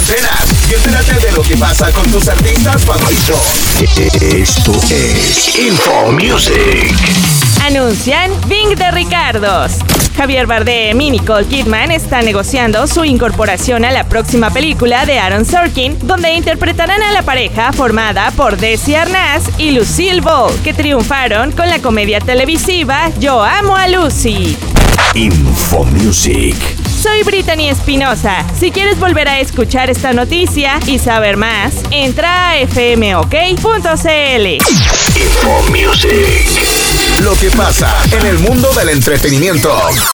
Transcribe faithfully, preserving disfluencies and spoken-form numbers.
antenas y entérate de lo que pasa con tus artistas favoritos. Esto es Info Music. Anuncian Bing de Ricardos. Javier Bardem y Nicole Kidman están negociando su incorporación a la próxima película de Aaron Sorkin, donde interpretarán a la pareja formada por Desi Arnaz y Lucille Ball, que triunfaron con la comedia televisiva Yo Amo a Lucy. Info Music. Soy Brittany Espinosa. Si quieres volver a escuchar esta noticia y saber más, entra a f m o k punto c l. Info Music. Lo que pasa en el mundo del entretenimiento.